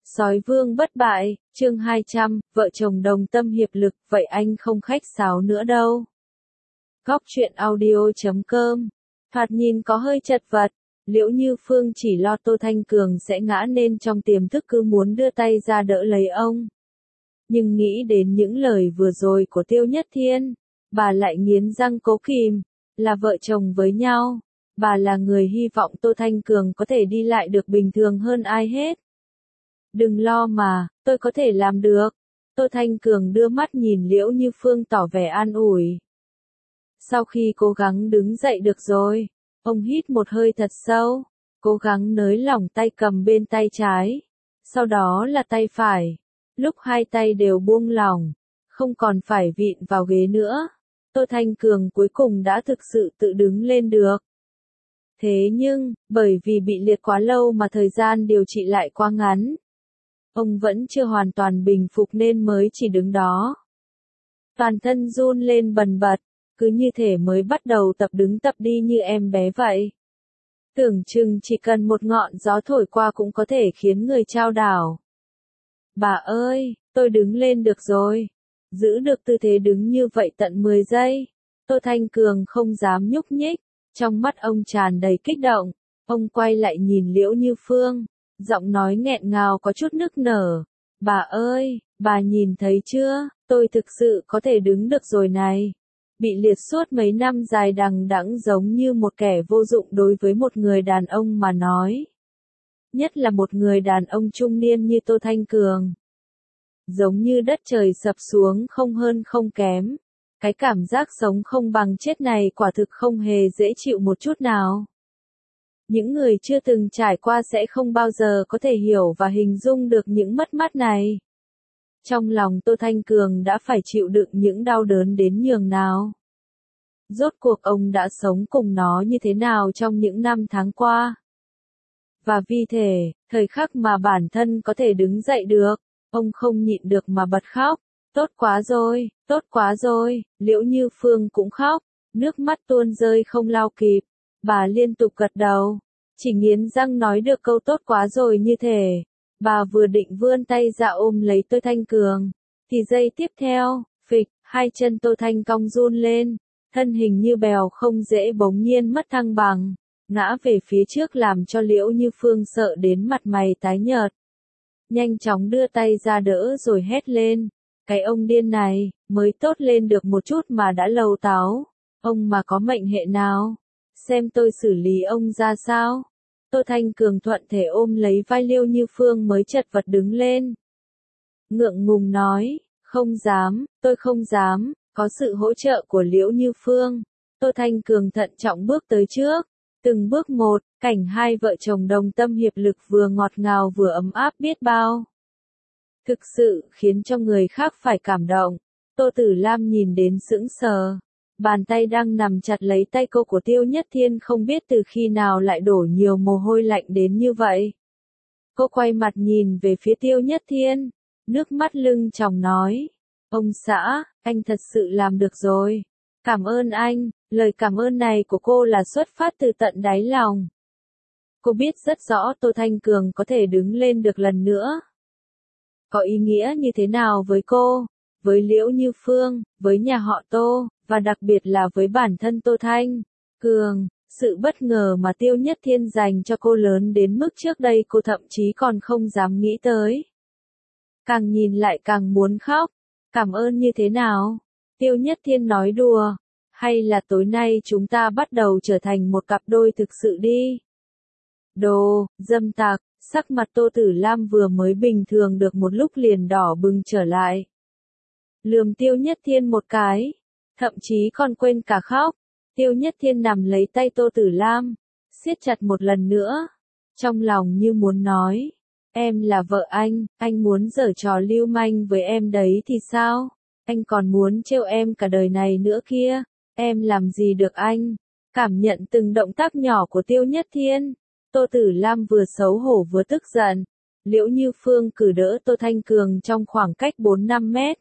Sói vương bất bại, chương 200, vợ chồng đồng tâm hiệp lực, vậy anh không khách sáo nữa đâu. Góc truyện audio.com. Thoạt nhìn có hơi chật vật, Liễu Như Phương chỉ lo Tô Thanh Cường sẽ ngã nên trong tiềm thức cứ muốn đưa tay ra đỡ lấy ông. Nhưng nghĩ đến những lời vừa rồi của Tiêu Nhất Thiên, bà lại nghiến răng cố kìm, là vợ chồng với nhau, bà là người hy vọng Tô Thanh Cường có thể đi lại được bình thường hơn ai hết. Đừng lo mà, tôi có thể làm được. Tô Thanh Cường đưa mắt nhìn Liễu Như Phương tỏ vẻ an ủi. Sau khi cố gắng đứng dậy được rồi, ông hít một hơi thật sâu, cố gắng nới lỏng tay cầm bên tay trái, sau đó là tay phải. Lúc hai tay đều buông lỏng, không còn phải vịn vào ghế nữa, Tô Thanh Cường cuối cùng đã thực sự tự đứng lên được. Thế nhưng, bởi vì bị liệt quá lâu mà thời gian điều trị lại quá ngắn, ông vẫn chưa hoàn toàn bình phục nên mới chỉ đứng đó. Toàn thân run lên bần bật, cứ như thể mới bắt đầu tập đứng tập đi như em bé vậy. Tưởng chừng chỉ cần một ngọn gió thổi qua cũng có thể khiến người chao đảo. Bà ơi, tôi đứng lên được rồi. Giữ được tư thế đứng như vậy tận 10 giây. Tô Thanh Cường không dám nhúc nhích, trong mắt ông tràn đầy kích động. Ông quay lại nhìn Liễu Như Phương, giọng nói nghẹn ngào có chút nức nở. Bà ơi, bà nhìn thấy chưa, tôi thực sự có thể đứng được rồi này. Bị liệt suốt mấy năm dài đằng đẵng giống như một kẻ vô dụng đối với một người đàn ông mà nói. Nhất là một người đàn ông trung niên như Tô Thanh Cường. Giống như đất trời sập xuống không hơn không kém. Cái cảm giác sống không bằng chết này quả thực không hề dễ chịu một chút nào. Những người chưa từng trải qua sẽ không bao giờ có thể hiểu và hình dung được những mất mát này. Trong lòng Tô Thanh Cường đã phải chịu đựng những đau đớn đến nhường nào. Rốt cuộc ông đã sống cùng nó như thế nào trong những năm tháng qua. Và vì thế, thời khắc mà bản thân có thể đứng dậy được, ông không nhịn được mà bật khóc. Tốt quá rồi, Liễu Như Phương cũng khóc, nước mắt tuôn rơi không lau kịp. Bà liên tục gật đầu, chỉ nghiến răng nói được câu tốt quá rồi như thể. Bà vừa định vươn tay ra ôm lấy Tô Thanh Cường, thì giây tiếp theo, phịch, hai chân Tô Thanh cong run lên, thân hình như bèo không dễ bỗng nhiên mất thăng bằng, ngã về phía trước làm cho Liễu Như Phương sợ đến mặt mày tái nhợt. Nhanh chóng đưa tay ra đỡ rồi hét lên, cái ông điên này, mới tốt lên được một chút mà đã lầu táo, ông mà có mệnh hệ nào, xem tôi xử lý ông ra sao. Tô Thanh Cường thuận thể ôm lấy vai Liễu Như Phương mới chật vật đứng lên. Ngượng ngùng nói, không dám, tôi không dám, có sự hỗ trợ của Liễu Như Phương. Tô Thanh Cường thận trọng bước tới trước, từng bước một, cảnh hai vợ chồng đồng tâm hiệp lực vừa ngọt ngào vừa ấm áp biết bao. Thực sự khiến cho người khác phải cảm động. Tô Tử Lam nhìn đến sững sờ. Bàn tay đang nằm chặt lấy tay cô của Tiêu Nhất Thiên không biết từ khi nào lại đổ nhiều mồ hôi lạnh đến như vậy. Cô quay mặt nhìn về phía Tiêu Nhất Thiên, nước mắt lưng tròng nói. Ông xã, anh thật sự làm được rồi. Cảm ơn anh, lời cảm ơn này của cô là xuất phát từ tận đáy lòng. Cô biết rất rõ Tô Thanh Cường có thể đứng lên được lần nữa. Có ý nghĩa như thế nào với cô, với Liễu Như Phương, với nhà họ Tô, và đặc biệt là với bản thân Tô Thanh Cường. Sự bất ngờ mà Tiêu Nhất Thiên dành cho cô lớn đến mức trước đây cô thậm chí còn không dám nghĩ tới. Càng nhìn lại càng muốn khóc. Cảm ơn như thế nào? Tiêu Nhất Thiên nói đùa. Hay là tối nay chúng ta bắt đầu trở thành một cặp đôi thực sự đi? Đồ, dâm tặc, sắc mặt Tô Tử Lam vừa mới bình thường được một lúc liền đỏ bừng trở lại. Lườm Tiêu Nhất Thiên một cái, thậm chí còn quên cả khóc. Tiêu Nhất Thiên nằm lấy tay Tô Tử Lam, siết chặt một lần nữa, trong lòng như muốn nói, em là vợ anh muốn giở trò lưu manh với em đấy thì sao? Anh còn muốn trêu em cả đời này nữa kia, em làm gì được anh? Cảm nhận từng động tác nhỏ của Tiêu Nhất Thiên, Tô Tử Lam vừa xấu hổ vừa tức giận. Liễu Như Phương cử đỡ Tô Thanh Cường trong khoảng cách 4-5 mét.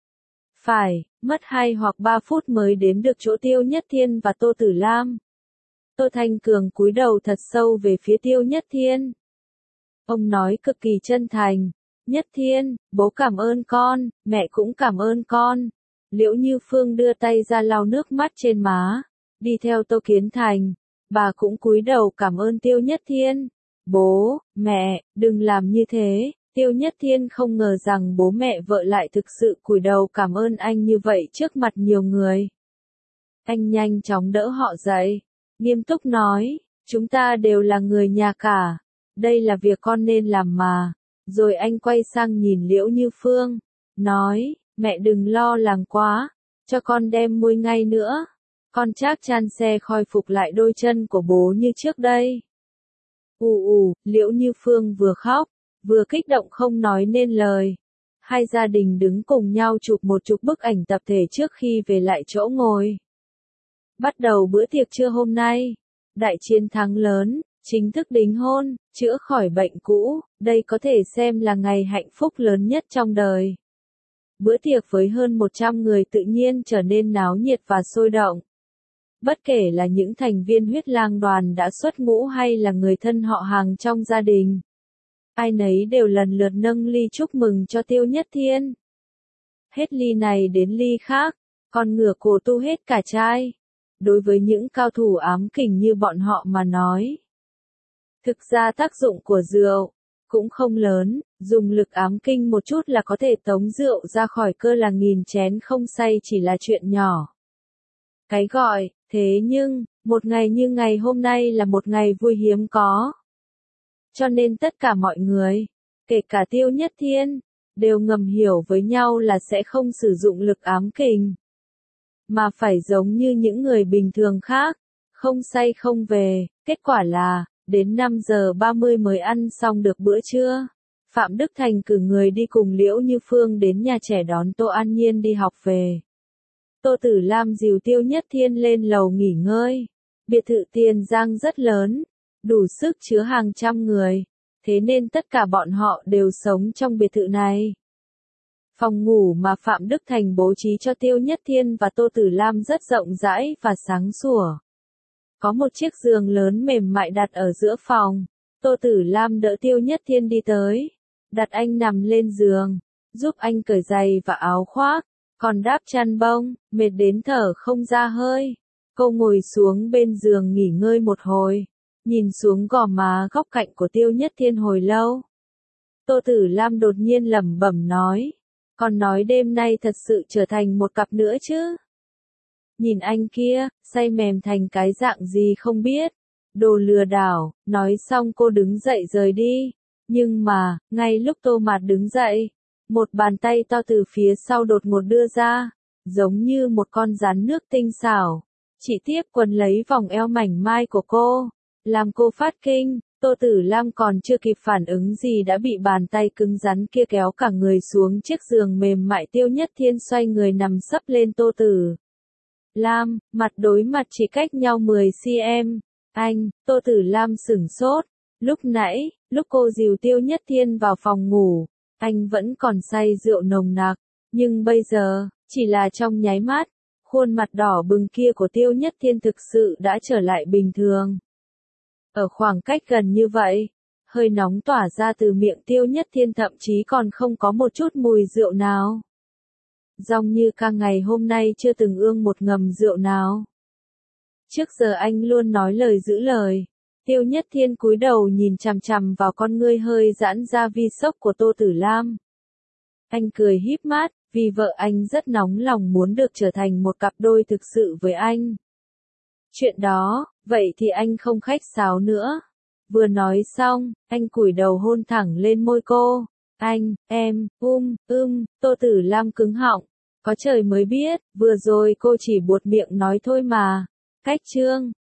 Phải, mất 2 hoặc 3 phút mới đến được chỗ Tiêu Nhất Thiên và Tô Tử Lam. Tô Thanh Cường cúi đầu thật sâu về phía Tiêu Nhất Thiên. Ông nói cực kỳ chân thành. Nhất Thiên, bố cảm ơn con, mẹ cũng cảm ơn con. Liễu Như Phương đưa tay ra lau nước mắt trên má. Đi theo Tô Kiến Thành. Bà cũng cúi đầu cảm ơn Tiêu Nhất Thiên. Bố, mẹ, đừng làm như thế. Tiêu Nhất Thiên không ngờ rằng bố mẹ vợ lại thực sự cúi đầu cảm ơn anh như vậy trước mặt nhiều người. Anh nhanh chóng đỡ họ dậy. Nghiêm túc nói, chúng ta đều là người nhà cả. Đây là việc con nên làm mà. Rồi anh quay sang nhìn Liễu Như Phương. Nói, mẹ đừng lo lắng quá. Cho con đem muôi ngay nữa. Con chắc chắn sẽ khôi phục lại đôi chân của bố như trước đây. Liễu Như Phương vừa khóc, vừa kích động không nói nên lời. Hai gia đình đứng cùng nhau chụp một chục bức ảnh tập thể trước khi về lại chỗ ngồi. Bắt đầu bữa tiệc trưa hôm nay. Đại chiến thắng lớn, chính thức đính hôn, chữa khỏi bệnh cũ, đây có thể xem là ngày hạnh phúc lớn nhất trong đời. Bữa tiệc với hơn 100 người tự nhiên trở nên náo nhiệt và sôi động. Bất kể là những thành viên huyết lang đoàn đã xuất ngũ hay là người thân họ hàng trong gia đình. Ai nấy đều lần lượt nâng ly chúc mừng cho Tiêu Nhất Thiên. Hết ly này đến ly khác, con ngửa cổ tu hết cả chai. Đối với những cao thủ ám kình như bọn họ mà nói. Thực ra tác dụng của rượu cũng không lớn, dùng lực ám kinh một chút là có thể tống rượu ra khỏi cơ là nghìn chén không say chỉ là chuyện nhỏ. Cái gọi, thế nhưng, một ngày như ngày hôm nay là một ngày vui hiếm có. Cho nên tất cả mọi người, kể cả Tiêu Nhất Thiên, đều ngầm hiểu với nhau là sẽ không sử dụng lực ám kình. Mà phải giống như những người bình thường khác, không say không về, kết quả là, đến 5 giờ 30 mới ăn xong được bữa trưa. Phạm Đức Thành cử người đi cùng Liễu Như Phương đến nhà trẻ đón Tô An Nhiên đi học về. Tô Tử Lam dìu Tiêu Nhất Thiên lên lầu nghỉ ngơi. Biệt thự Tiền Giang rất lớn, đủ sức chứa hàng trăm người, thế nên tất cả bọn họ đều sống trong biệt thự này. Phòng ngủ mà Phạm Đức Thành bố trí cho Tiêu Nhất Thiên và Tô Tử Lam rất rộng rãi và sáng sủa. Có một chiếc giường lớn mềm mại đặt ở giữa phòng. Tô Tử Lam đỡ Tiêu Nhất Thiên đi tới, đặt anh nằm lên giường, giúp anh cởi giày và áo khoác, còn đắp chăn bông, mệt đến thở không ra hơi. Cô ngồi xuống bên giường nghỉ ngơi một hồi, nhìn xuống gò má góc cạnh của Tiêu Nhất Thiên hồi lâu. Tô Tử Lam đột nhiên lẩm bẩm nói, còn nói đêm nay thật sự trở thành một cặp nữa chứ. Nhìn anh kia, say mềm thành cái dạng gì không biết. Đồ lừa đảo, nói xong cô đứng dậy rời đi. Nhưng mà, ngay lúc Tô Mạt đứng dậy, một bàn tay to từ phía sau đột ngột đưa ra, giống như một con rắn nước tinh xảo. Chỉ tiếp quấn lấy vòng eo mảnh mai của cô, làm cô phát kinh. Tô Tử Lam còn chưa kịp phản ứng gì đã bị bàn tay cứng rắn kia kéo cả người xuống chiếc giường mềm mại. Tiêu Nhất Thiên xoay người nằm sấp lên Tô Tử Lam, mặt đối mặt chỉ cách nhau 10 cm. Anh, Tô Tử Lam sửng sốt. Lúc nãy, lúc cô dìu Tiêu Nhất Thiên vào phòng ngủ, anh vẫn còn say rượu nồng nặc, nhưng bây giờ, chỉ là trong nháy mắt, khuôn mặt đỏ bừng kia của Tiêu Nhất Thiên thực sự đã trở lại bình thường. Ở khoảng cách gần như vậy, hơi nóng tỏa ra từ miệng Tiêu Nhất Thiên thậm chí còn không có một chút mùi rượu nào. Giống như cả ngày hôm nay chưa từng ương một ngầm rượu nào. Trước giờ anh luôn nói lời giữ lời. Tiêu Nhất Thiên cúi đầu nhìn chằm chằm vào con ngươi hơi giãn ra vi sốc của Tô Tử Lam. Anh cười híp mắt, vì vợ anh rất nóng lòng muốn được trở thành một cặp đôi thực sự với anh. Chuyện đó, vậy thì anh không khách sáo nữa. Vừa nói xong, anh cúi đầu hôn thẳng lên môi cô. Anh, em, Tô Tử Lam cứng họng. Có trời mới biết, vừa rồi cô chỉ buột miệng nói thôi mà. Cách chương